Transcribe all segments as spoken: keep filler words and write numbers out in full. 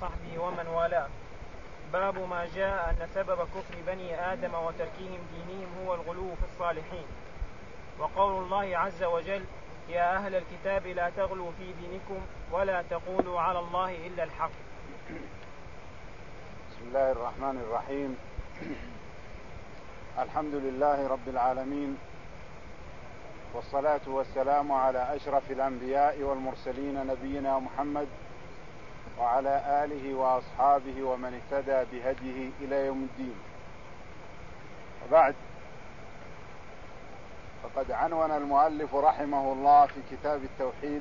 وصحبه ومن والاه. باب ما جاء أن سبب كفر بني آدم وتركهم دينهم هو الغلو في الصالحين. وقول الله عز وجل: يا أهل الكتاب لا تغلوا في دينكم ولا تقولوا على الله إلا الحق. بسم الله الرحمن الرحيم. الحمد لله رب العالمين، والصلاة والسلام على أشرف الأنبياء والمرسلين نبينا محمد وعلى آله وأصحابه ومن اهتدى بهديه إلى يوم الدين. وبعد، فقد عنون المؤلف رحمه الله في كتاب التوحيد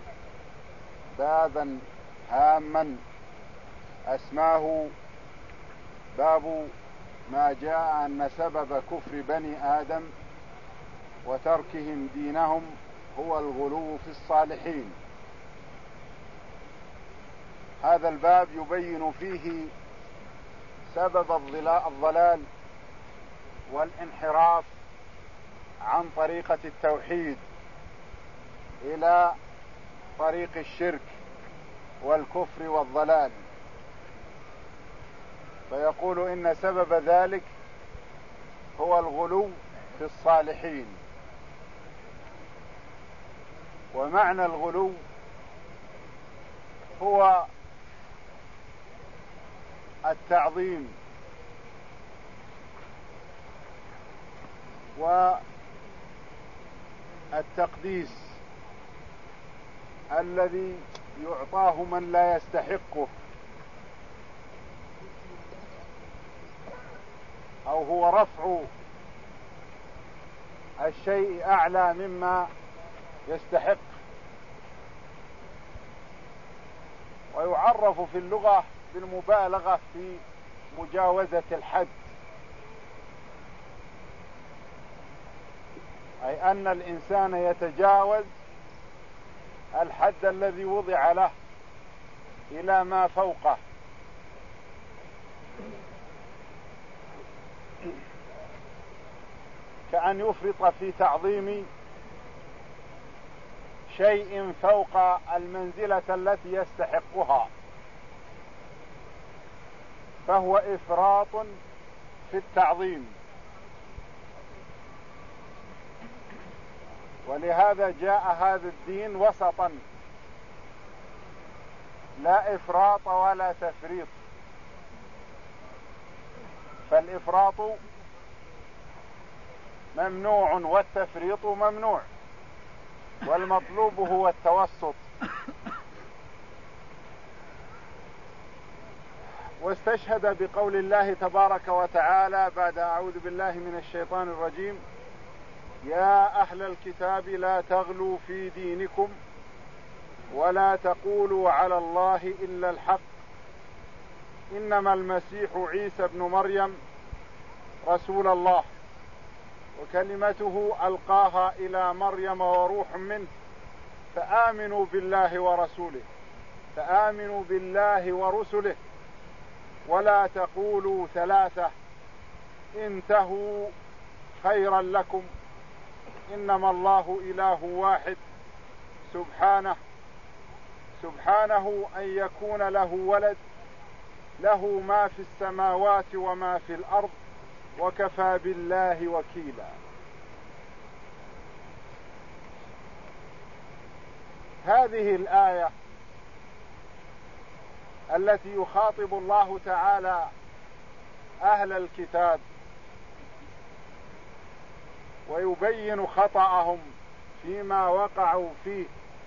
بابا هاما أسماه باب ما جاء أن سبب كفر بني آدم وتركهم دينهم هو الغلو في الصالحين. هذا الباب يبين فيه سبب الضلال والانحراف عن طريقة التوحيد إلى طريق الشرك والكفر والضلال، فيقول إن سبب ذلك هو الغلو في الصالحين. ومعنى الغلو هو التعظيم والتقديس الذي يعطاه من لا يستحقه، أو هو رفع الشيء أعلى مما يستحق. ويعرف في اللغة بالمبالغة في مجاوزة الحد، أي أن الإنسان يتجاوز الحد الذي وضع له إلى ما فوقه. كأن يفرط في تعظيم شيء فوق المنزلة التي يستحقها، فهو إفراط في التعظيم. ولهذا جاء هذا الدين وسطا، لا إفراط ولا تفريط. فالإفراط ممنوع والتفريط ممنوع، والمطلوب هو التوسط. واستشهد بقول الله تبارك وتعالى بعد أعوذ بالله من الشيطان الرجيم: يا أهل الكتاب لا تغلوا في دينكم ولا تقولوا على الله إلا الحق إنما المسيح عيسى بن مريم رسول الله وكلمته ألقاها إلى مريم وروح منه فآمنوا بالله ورسوله فآمنوا بالله ورسله ولا تقولوا ثلاثة انتهوا خيرا لكم إنما الله إله واحد سبحانه سبحانه أن يكون له ولد له ما في السماوات وما في الأرض وكفى بالله وكيلا. هذه الآية التي يخاطب الله تعالى أهل الكتاب ويبين خطأهم فيما وقعوا فيه،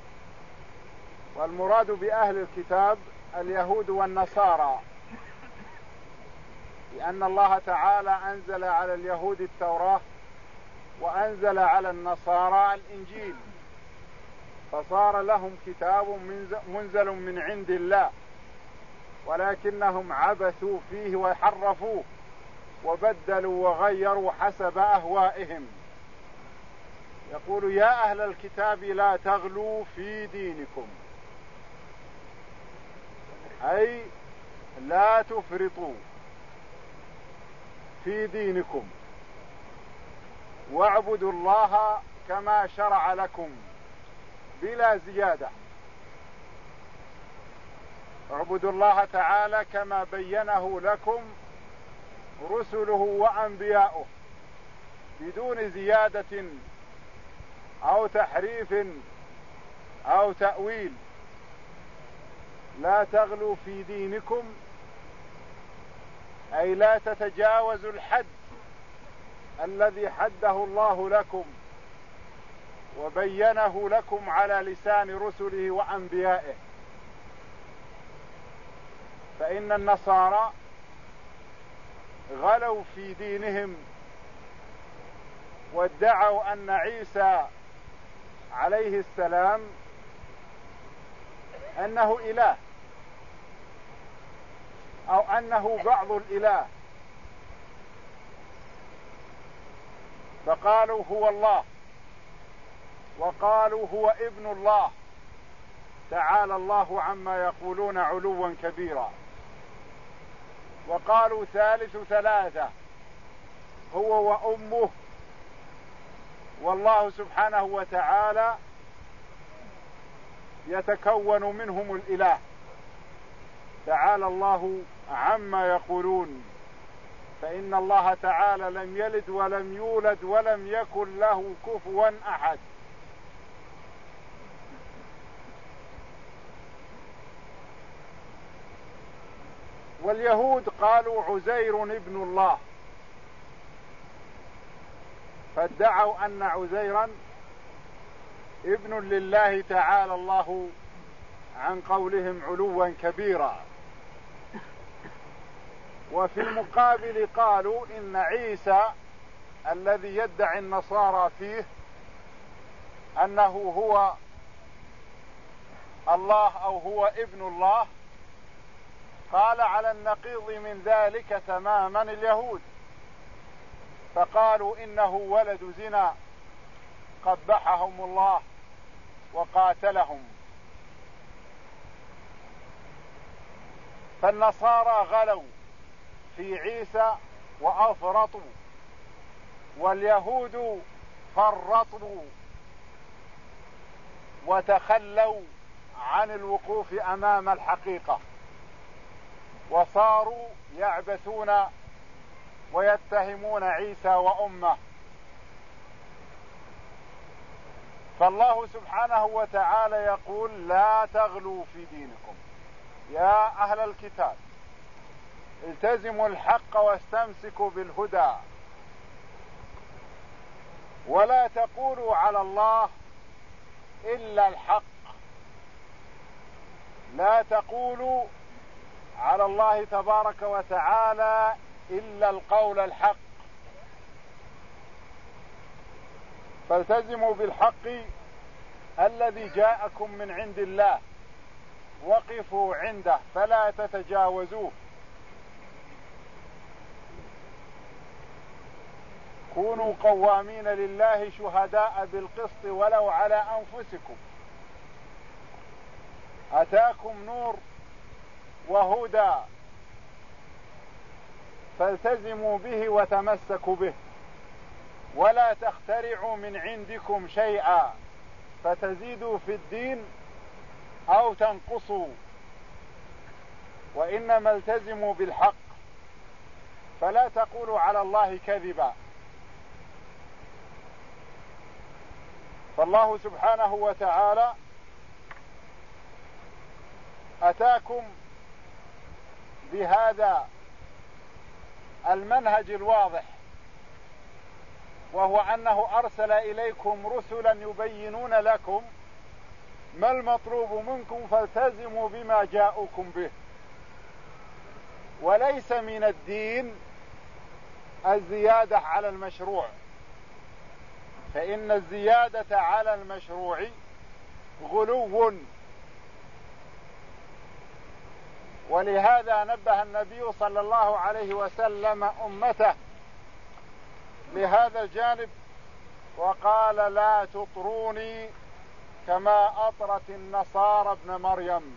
والمراد بأهل الكتاب اليهود والنصارى، لأن الله تعالى أنزل على اليهود التوراة وأنزل على النصارى الإنجيل، فصار لهم كتاب منزل من عند الله، ولكنهم عبثوا فيه وحرفوه وبدلوا وغيروا حسب أهوائهم. يقول: يا أهل الكتاب لا تغلوا في دينكم، أي لا تفرطوا في دينكم، واعبدوا الله كما شرع لكم بلا زيادة. اعبدوا الله تعالى كما بينه لكم رسله وأنبياؤه بدون زيادة أو تحريف أو تأويل. لا تغلوا في دينكم أي لا تتجاوزوا الحد الذي حده الله لكم وبينه لكم على لسان رسله وأنبيائه. فإن النصارى غلوا في دينهم وادعوا أن عيسى عليه السلام أنه إله أو أنه بعض الإله، فقالوا هو الله وقالوا هو ابن الله، تعالى الله عما يقولون علوا كبيرا. وقالوا ثالث ثلاثة هو وأمه، والله سبحانه وتعالى يتكون منهم الإله، تعالى الله عما يقولون. فإن الله تعالى لم يلد ولم يولد ولم يكن له كفوا أحد. واليهود قالوا عزير ابن الله، فادعوا أن عزيرا ابن لله تعالى الله عن قولهم علوا كبيرا. وفي المقابل قالوا إن عيسى الذي يدعي النصارى فيه أنه هو الله أو هو ابن الله، قال على النقيض من ذلك تماما اليهود، فقالوا إنه ولد زنا قبحهم الله وقاتلهم. فالنصارى غلوا في عيسى وأفرطوا، واليهود فرطوا وتخلوا عن الوقوف أمام الحقيقة، وصاروا يعبثون ويتهمون عيسى وأمه. فالله سبحانه وتعالى يقول لا تغلوا في دينكم يا أهل الكتاب، التزموا الحق واستمسكوا بالهدى، ولا تقولوا على الله إلا الحق. لا تقولوا على الله تبارك وتعالى إلا القول الحق، فالتزموا بالحق الذي جاءكم من عند الله، وقفوا عنده فلا تتجاوزوه. كونوا قوامين لله شهداء بالقسط ولو على أنفسكم. أتاكم نور وهدى فالتزموا به وتمسكوا به، ولا تخترعوا من عندكم شيئا فتزيدوا في الدين أو تنقصوا، وإنما التزموا بالحق، فلا تقولوا على الله كذبا. فالله سبحانه وتعالى أتاكم بهذا المنهج الواضح، وهو أنه أرسل إليكم رسلا يبينون لكم ما المطلوب منكم فالتزموا بما جاءوكم به. وليس من الدين الزيادة على المشروع، فإن الزيادة على المشروع غلو. ولهذا نبه النبي صلى الله عليه وسلم أمته لهذا الجانب وقال لا تطروني كما أطرت النصارى ابن مريم.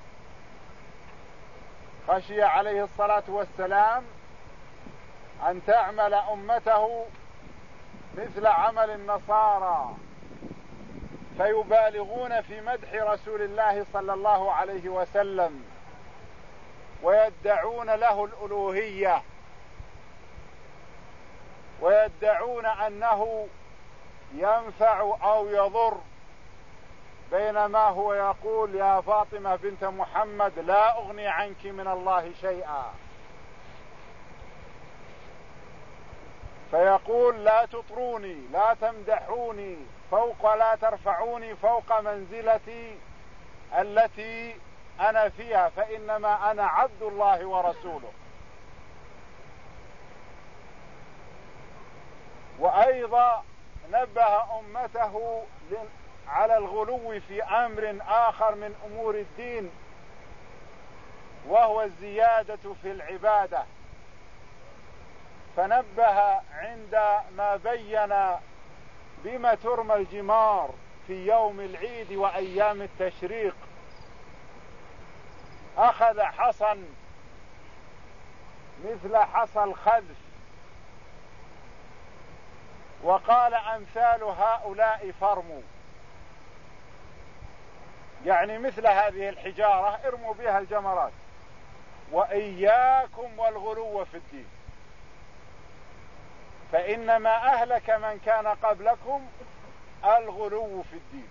خشي عليه الصلاة والسلام أن تعمل أمته مثل عمل النصارى فيبالغون في مدح رسول الله صلى الله عليه وسلم ويدعون له الألوهية، ويدعون أنه ينفع أو يضر، بينما هو يقول يا فاطمة بنت محمد لا أغني عنك من الله شيئا. فيقول لا تطروني، لا تمدحوني فوق، لا ترفعوني فوق منزلتي التي أنا فيها، فإنما أنا عبد الله ورسوله. وأيضا نبه أمته على الغلو في أمر آخر من أمور الدين، وهو الزيادة في العبادة. فنبه عندما بين بما ترمى الجمار في يوم العيد وأيام التشريق، أخذ حصى مثل حصى الخذف وقال أمثال هؤلاء فرموا، يعني مثل هذه الحجارة ارموا بها الجمرات، وإياكم والغلو في الدين، فإنما أهلك من كان قبلكم الغلو في الدين.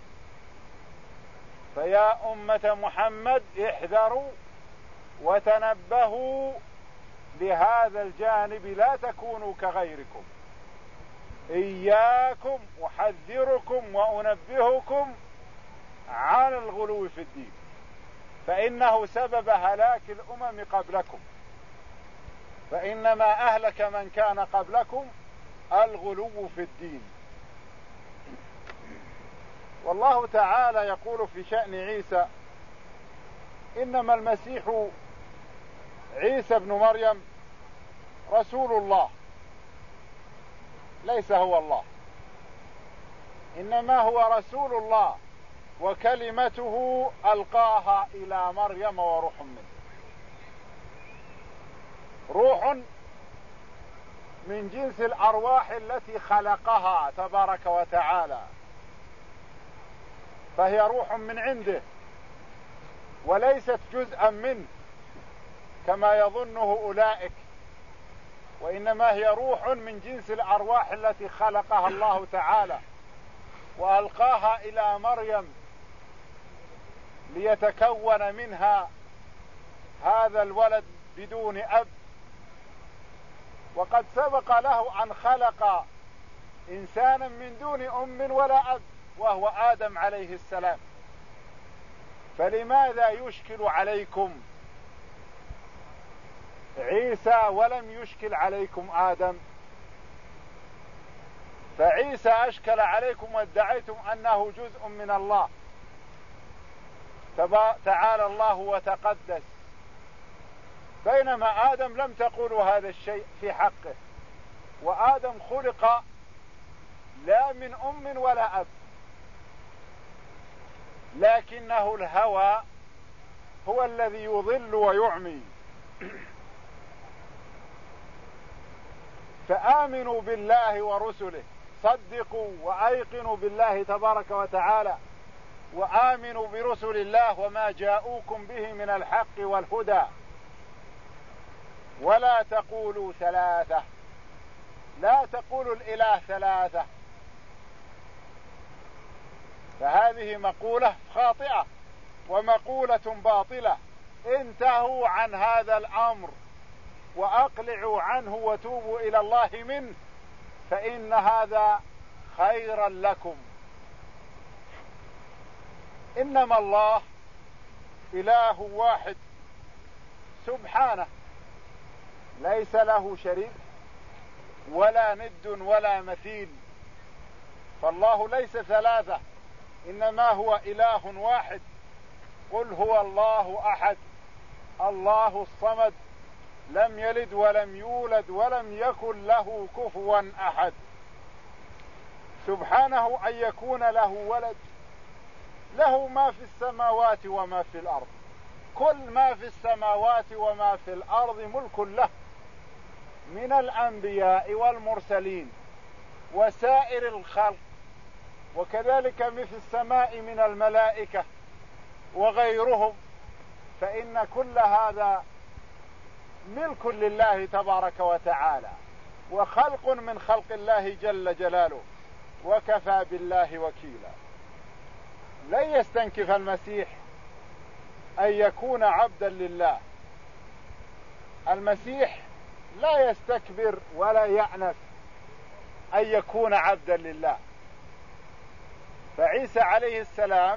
فيا أمة محمد احذروا وتنبهوا لهذا الجانب، لا تكونوا كغيركم. إياكم أحذركم وأنبهكم عن الغلو في الدين، فإنه سبب هلاك الأمم قبلكم، فإنما أهلك من كان قبلكم الغلو في الدين. والله تعالى يقول في شأن عيسى: إنما المسيح عيسى ابن مريم رسول الله، ليس هو الله، إنما هو رسول الله وكلمته ألقاها إلى مريم وروح منه. روح من جنس الأرواح التي خلقها تبارك وتعالى، فهي روح من عنده وليست جزءا منه كما يظنه أولئك، وإنما هي روح من جنس الأرواح التي خلقها الله تعالى وألقاها إلى مريم ليتكون منها هذا الولد بدون أب. وقد سبق له أن خلق إنسانا من دون أم ولا أب، وهو آدم عليه السلام، فلماذا يشكل عليكم عيسى ولم يشكل عليكم آدم؟ فعيسى أشكل عليكم وادعيتم أنه جزء من الله تعالى الله وتقدس، بينما آدم لم تقولوا هذا الشيء في حقه، وآدم خلق لا من أم ولا أب، لكنه الهوى هو الذي يضل ويعمي. فآمنوا بالله ورسله، صدقوا وأيقنوا بالله تبارك وتعالى، وآمنوا برسل الله وما جاءوكم به من الحق والهدى، ولا تقولوا ثلاثة، لا تقولوا الإله ثلاثة، فهذه مقولة خاطئة ومقولة باطلة. انتهوا عن هذا الأمر وأقلعوا عنه وتوبوا إلى الله منه، فإن هذا خيرا لكم. إنما الله إله واحد سبحانه، ليس له شريك ولا ند ولا مثيل، فالله ليس ثلاثة، إنما هو إله واحد. قل هو الله أحد الله الصمد لم يلد ولم يولد ولم يكن له كفوا أحد. سبحانه أن يكون له ولد، له ما في السماوات وما في الأرض، كل ما في السماوات وما في الأرض ملك له من الأنبياء والمرسلين وسائر الخلق، وكذلك مثل السماء من الملائكة وغيرهم، فإن كل هذا ملك لله تبارك وتعالى وخلق من خلق الله جل جلاله، وكفى بالله وكيلا. لن يستنكف المسيح أن يكون عبدا لله. المسيح لا يستكبر ولا يعنف أن يكون عبدا لله. فعيسى عليه السلام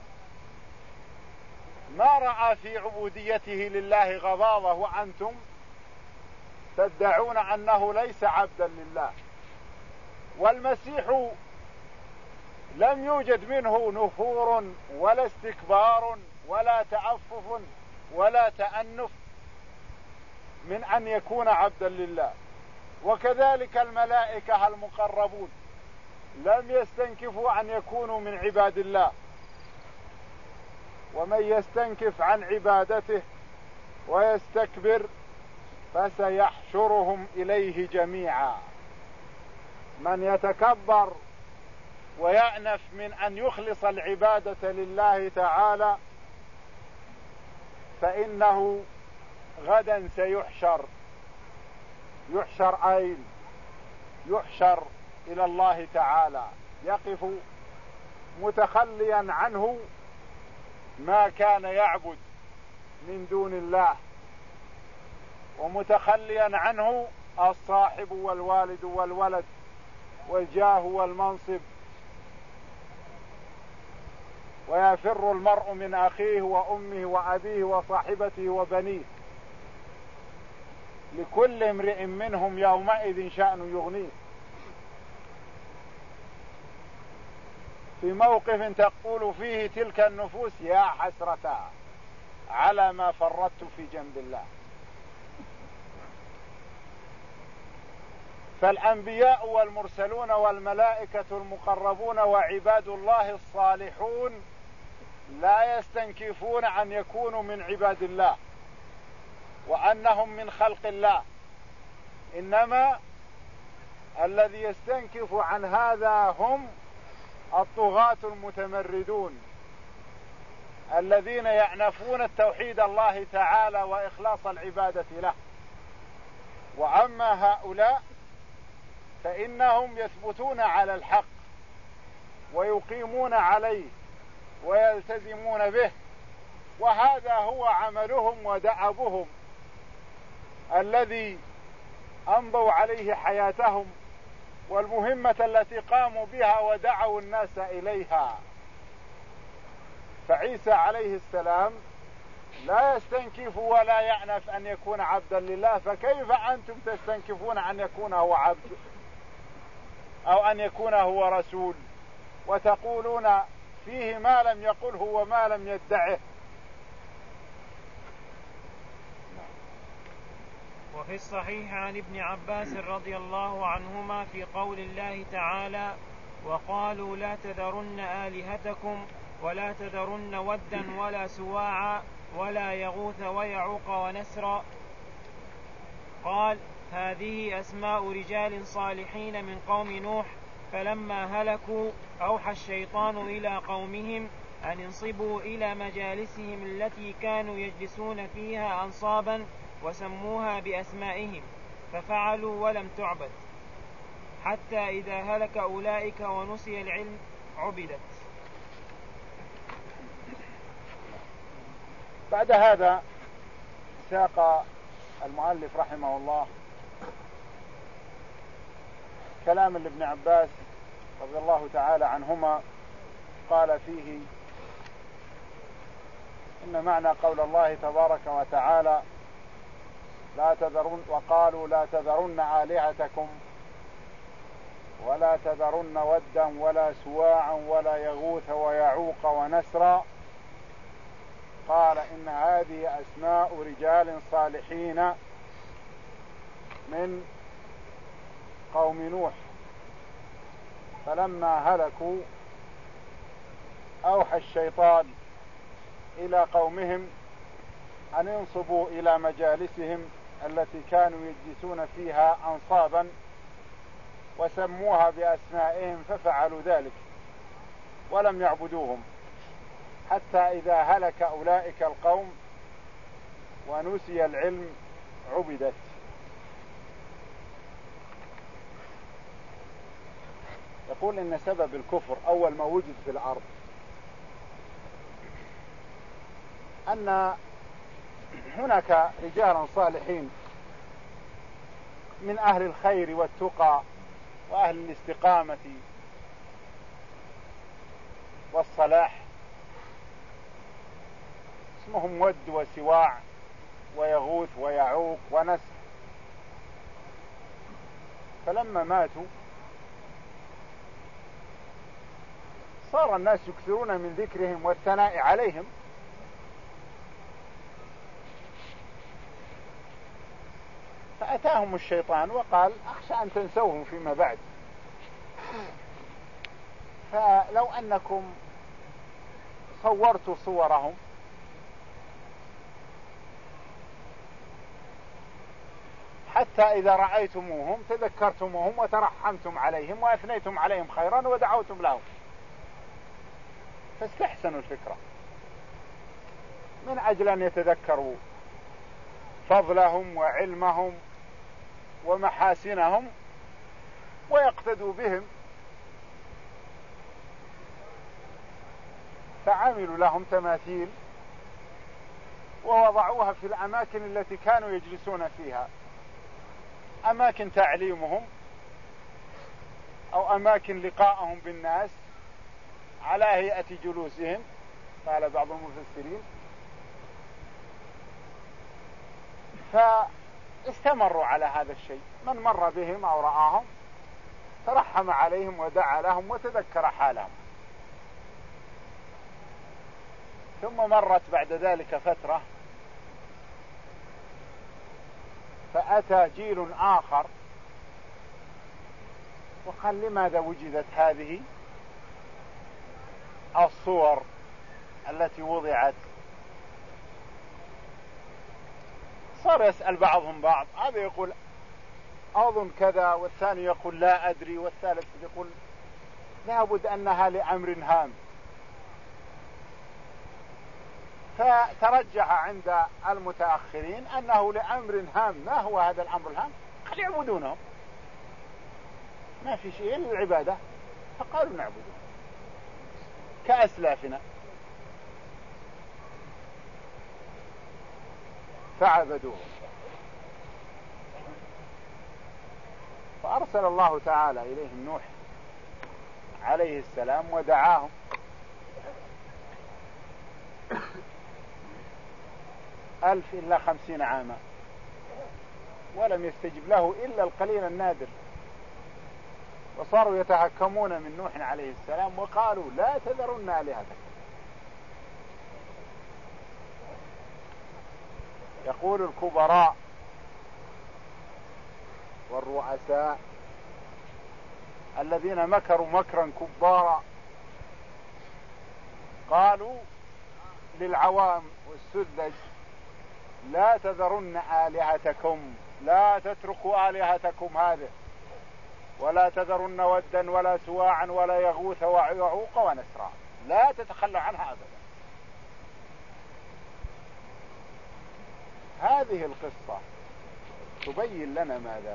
ما رأى في عبوديته لله غضاضة، وأنتم تدعون أنه ليس عبدا لله. والمسيح لم يوجد منه نفور ولا استكبار ولا تعفف ولا تأنف من أن يكون عبدا لله. وكذلك الملائكة المقربون لم يستنكفوا أن يكونوا من عباد الله. ومن يستنكف عن عبادته ويستكبر فسيحشرهم إليه جميعا. من يتكبر ويأنف من أن يخلص العبادة لله تعالى فإنه غدا سيحشر. يحشر أين؟ يحشر إلى الله تعالى، يقف متخليا عنه ما كان يعبد من دون الله، ومتخليا عنه الصاحب والوالد والولد والجاه والمنصب. ويفر المرء من أخيه وأمه وأبيه وصاحبته وبنيه، لكل امرئ منهم يومئذ شأن يغنيه. في موقف تقول فيه تلك النفوس يا حسرة على ما فرطت في جنب الله. فالأنبياء والمرسلون والملائكة المقربون وعباد الله الصالحون لا يستنكفون أن يكونوا من عباد الله وأنهم من خلق الله، إنما الذي يستنكف عن هذا هم الطغاة المتمردون الذين يعنفون التوحيد الله تعالى وإخلاص العبادة له. وأما هؤلاء فإنهم يثبتون على الحق ويقيمون عليه ويلتزمون به، وهذا هو عملهم ودأبهم الذي أمضوا عليه حياتهم والمهمة التي قاموا بها ودعوا الناس إليها. فعيسى عليه السلام لا يستنكف ولا يعنف أن يكون عبدا لله، فكيف أنتم تستنكفون أن يكون هو عبد أو أن يكون هو رسول وتقولون فيه ما لم يقله وما لم يدعه؟ وفي الصحيح عن ابن عباس رضي الله عنهما في قول الله تعالى: وقالوا لا تذرن آلهتكم ولا تذرن ودا ولا سواعا ولا يغوث ويعوق ونسرا، قال: هذه أسماء رجال صالحين من قوم نوح، فلما هلكوا أوحى الشيطان إلى قومهم أن انصبوا إلى مجالسهم التي كانوا يجلسون فيها أنصابا وسموها بأسمائهم، ففعلوا ولم تعبد، حتى إذا هلك أولئك ونسي العلم عبدت. بعد هذا ساق المؤلف رحمه الله كلام لابن عباس رضي الله تعالى عنهما، قال فيه: إن معنى قول الله تبارك وتعالى لا تذرن وقالوا لا تذرن آلهتكم ولا تذرن ودا ولا سواعا ولا يغوث ويعوق ونسرا، قال: إن هذه أسماء رجال صالحين من قوم نوح، فلما هلكوا أوحى الشيطان إلى قومهم أن ينصبوا إلى مجالسهم التي كانوا يجلسون فيها أنصابا وسموها بأسمائهم، ففعلوا ذلك ولم يعبدوهم، حتى إذا هلك أولئك القوم ونسي العلم عبدت. يقول إن سبب الكفر أول ما وجد في الأرض أن هناك رجالا صالحين من أهل الخير والتقى وأهل الاستقامة والصلاح، اسمهم ود وسواع ويغوث ويعوق ونسر، فلما ماتوا صار الناس يكثرون من ذكرهم والثناء عليهم، فأتاهم الشيطان وقال أخشى أن تنسوهم فيما بعد، فلو أنكم صورتوا صورهم حتى إذا رأيتموهم تذكرتموهم وترحمتم عليهم وأثنيتم عليهم خيرا ودعوتم لهم، فاستحسنوا الفكرة من أجل أن يتذكروا فضلهم وعلمهم ومحاسنهم ويقتدوا بهم، فعملوا لهم تماثيل ووضعوها في الأماكن التي كانوا يجلسون فيها، أماكن تعليمهم أو أماكن لقائهم بالناس على هيئة جلوسهم، قال بعض المفسرين. فاستمروا على هذا الشيء، من مر بهم أو رآهم ترحم عليهم ودعا لهم وتذكر حالهم. ثم مرت بعد ذلك فترة فأتى جيل آخر وقال لماذا وجدت هذه الصور التي وضعت؟ صار يسأل بعضهم بعض، هذا يقول أظن كذا والثاني يقول لا أدري والثالث يقول لابد أنها لأمر هام. فترجح عند المتأخرين أنه لأمر هام. ما هو هذا الأمر الهام؟ قال يعبدونهم، ما في شيء إلا العبادة، فقالوا نعبدهم كأسلافنا، فعبدوه. فأرسل الله تعالى إليهم نوح عليه السلام ودعاهم ألف إلا خمسين عاما ولم يستجب له إلا القليل النادر، وصاروا يتهكمون من نوح عليه السلام وقالوا لا تذرن آلهتكم. يقول الكبراء والرؤساء الذين مكروا مكرا كبارا قالوا للعوام والسذج لا تذرن آلهتكم، لا تتركوا آلهتكم هذه، ولا تذرن ودا ولا سواعا ولا يغوث ويعوق ونسرا، لا تتخلوا عنها أبدا. هذه القصة تبين لنا ماذا؟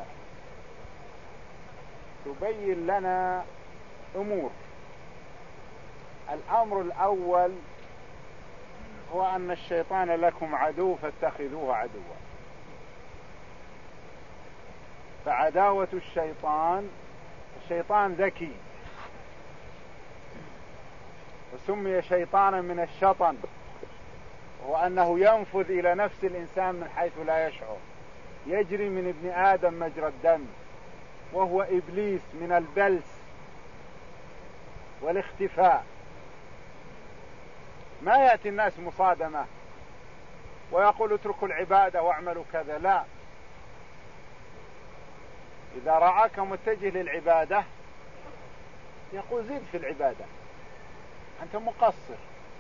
تبين لنا أمور. الأمر الأول هو أن الشيطان لكم عدو فاتخذوه عدوا. فعداوة الشيطان، الشيطان ذكي وسمي شيطانا من الشطن، وأنه ينفذ إلى نفس الإنسان من حيث لا يشعر، يجري من ابن آدم مجرى الدم، وهو إبليس من البلس والاختفاء. ما يأتي الناس مصادمة ويقول اتركوا العبادة واعملوا كذا، لا، إذا رآك متجه للعبادة يقول زيد في العبادة، أنت مقصر.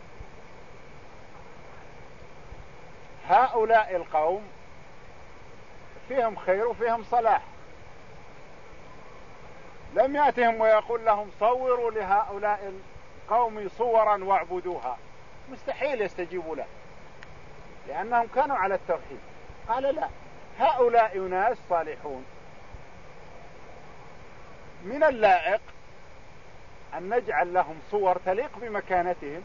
هؤلاء القوم فيهم خير وفيهم صلاح، لم يأتهم ويقول لهم صوروا لهؤلاء القوم صورا واعبدوها، مستحيل يستجيبوا له لأنهم كانوا على التوحيد. قال لا، هؤلاء ناس صالحون. من اللائق أن نجعل لهم صور تليق بمكانتهم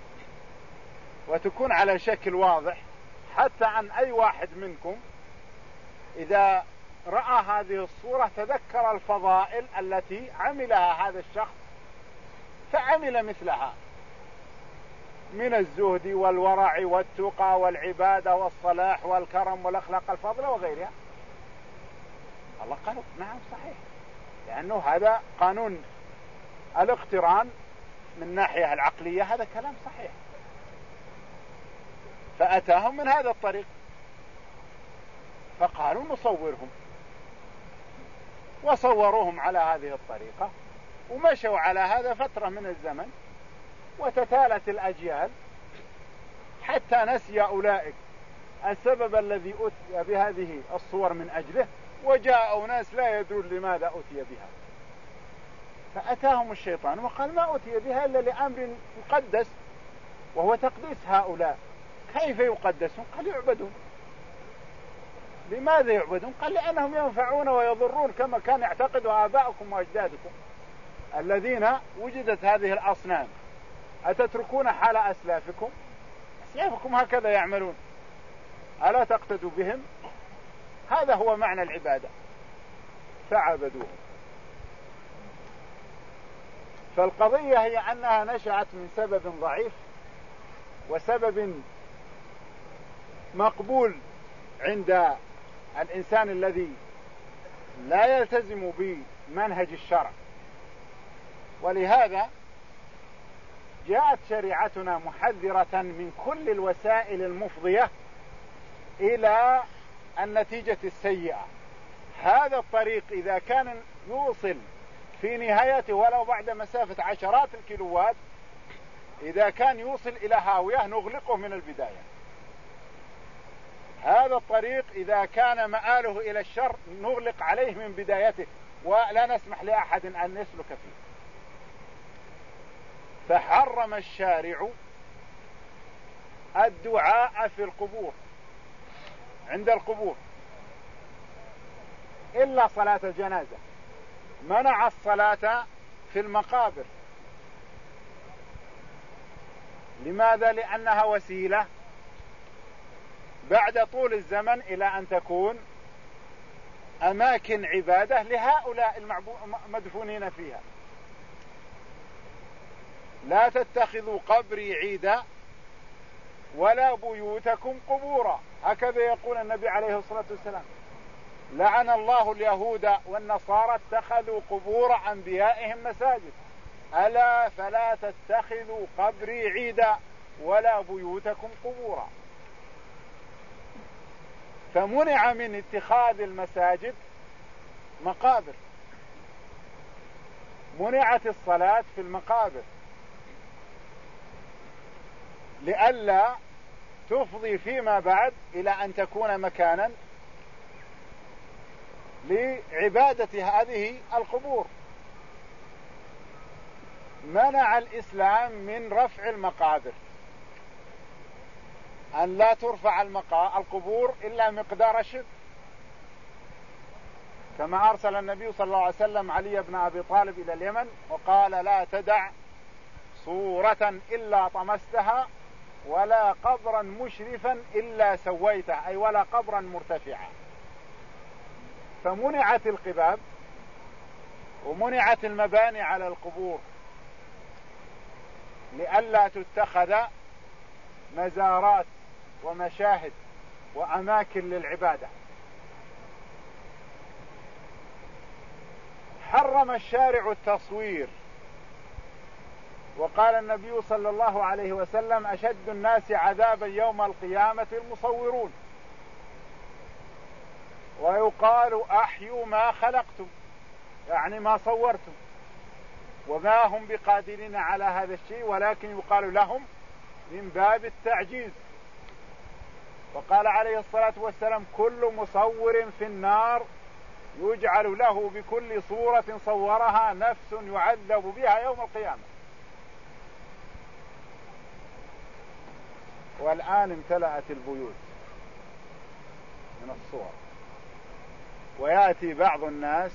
وتكون على شكل واضح، حتى عن أي واحد منكم إذا رأى هذه الصورة تذكر الفضائل التي عملها هذا الشخص فعمل مثلها من الزهد والورع والتقى والعبادة والصلاح والكرم والأخلاق الفاضلة وغيرها. الله قال نعم صحيح، لأنه هذا قانون الاقتران من الناحية العقلية، هذا كلام صحيح. فأتاهم من هذا الطريق فقالوا نصورهم، وصوروهم على هذه الطريقة ومشوا على هذا فترة من الزمن، وتتالت الأجيال حتى نسي أولئك السبب الذي أتي بهذه الصور من أجله، وجاءوا ناس لا يدرون لماذا أتي بها. فأتاهم الشيطان وقال ما أتي بها إلا لأمر مقدس وهو تقديس هؤلاء. كيف يقدسون؟ قال يعبدون. لماذا يعبدون؟ قال لأنهم ينفعون ويضرون كما كان يعتقد آباؤكم وأجدادكم الذين وجدت هذه الأصنام. أتتركون حال أسلافكم؟ أسلافكم هكذا يعملون، ألا تقتدوا بهم؟ هذا هو معنى العبادة. فعبدوهم. فالقضية هي أنها نشأت من سبب ضعيف وسبب مقبول عند الإنسان الذي لا يلتزم بمنهج الشرع، ولهذا جاءت شريعتنا محذرة من كل الوسائل المفضية إلى النتيجة السيئة. هذا الطريق إذا كان يوصل في نهايته ولو بعد مسافة عشرات الكيلوات، إذا كان يوصل إلى هاوية نغلقه من البداية. هذا الطريق إذا كان مآله إلى الشر نغلق عليه من بدايته ولا نسمح لأحد أن يسلك فيه. فحرم الشارع الدعاء في القبور عند القبور إلا صلاة الجنازة. منع الصلاة في المقابر. لماذا؟ لأنها وسيلة بعد طول الزمن إلى أن تكون أماكن عبادة لهؤلاء المدفونين فيها. لا تتخذوا قبري عيدا ولا بيوتكم قبورا، هكذا يقول النبي عليه الصلاة والسلام. لعن الله اليهود والنصارى اتخذوا قبور أنبيائهم مساجد، ألا فلا تتخذوا قبري عيدا ولا بيوتكم قبورا. فمنع من اتخاذ المساجد مقابر، منعت الصلاة في المقابر لئلا تفضي فيما بعد إلى أن تكون مكانا لعبادة هذه القبور. منع الإسلام من رفع المقابر، أن لا ترفع القبور إلا مقدار شبر، كما أرسل النبي صلى الله عليه وسلم علي بن أبي طالب إلى اليمن وقال لا تدع صورة إلا طمستها ولا قبرا مشرفا إلا سويته، أي ولا قبرا مرتفعا. فمنعت القباب ومنعت المباني على القبور لئلا تتخذ مزارات ومشاهد وأماكن للعبادة. حرم الشارع التصوير، وقال النبي صلى الله عليه وسلم أشد الناس عذابا يوم القيامة المصورون. ويقال أحيوا ما خلقتم، يعني ما صورتم، وما هم بقادرين على هذا الشيء، ولكن يقال لهم من باب التعجيز. وقال عليه الصلاة والسلام كل مصور في النار يجعل له بكل صورة صورها نفس يعذب بها يوم القيامة. والآن امتلأت البيوت من الصور. ويأتي بعض الناس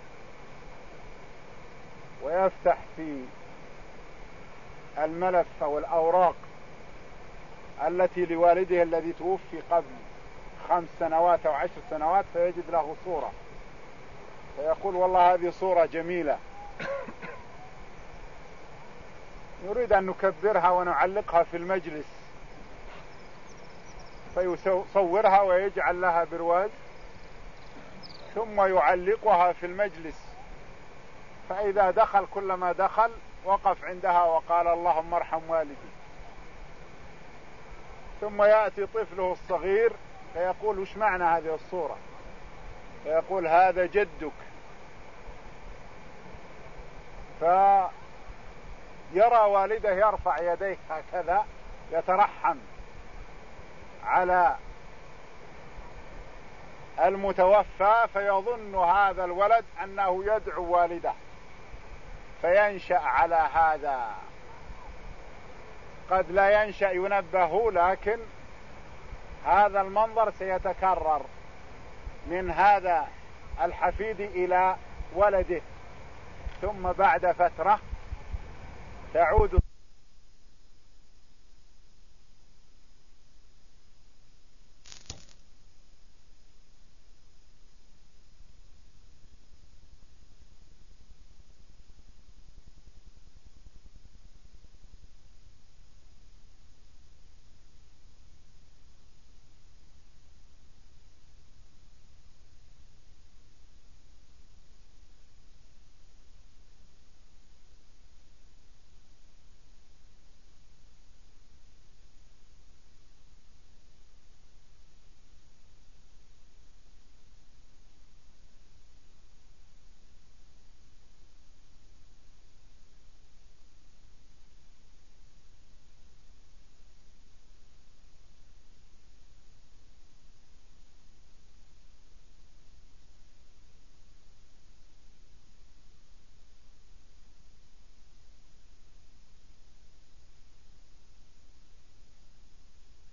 ويفتح في الملف أو الأوراق التي لوالده الذي توفي قبل خمس سنوات أو عشر سنوات، فيجد له صورة، فيقول والله هذه صورة جميلة نريد أن نكبرها ونعلقها في المجلس، فيصورها ويجعل لها برواز ثم يعلقها في المجلس، فإذا دخل كلما دخل وقف عندها وقال اللهم ارحم والدي. ثم يأتي طفله الصغير فيقول وش معنى هذه الصورة؟ فيقول هذا جدك. فيرى والده يرفع يديه هكذا يترحم على المتوفى، فيظن هذا الولد أنه يدعو والده فينشأ على هذا. قد لا ينشأ ينبه، لكن هذا المنظر سيتكرر من هذا الحفيد إلى ولده، ثم بعد فترة تعود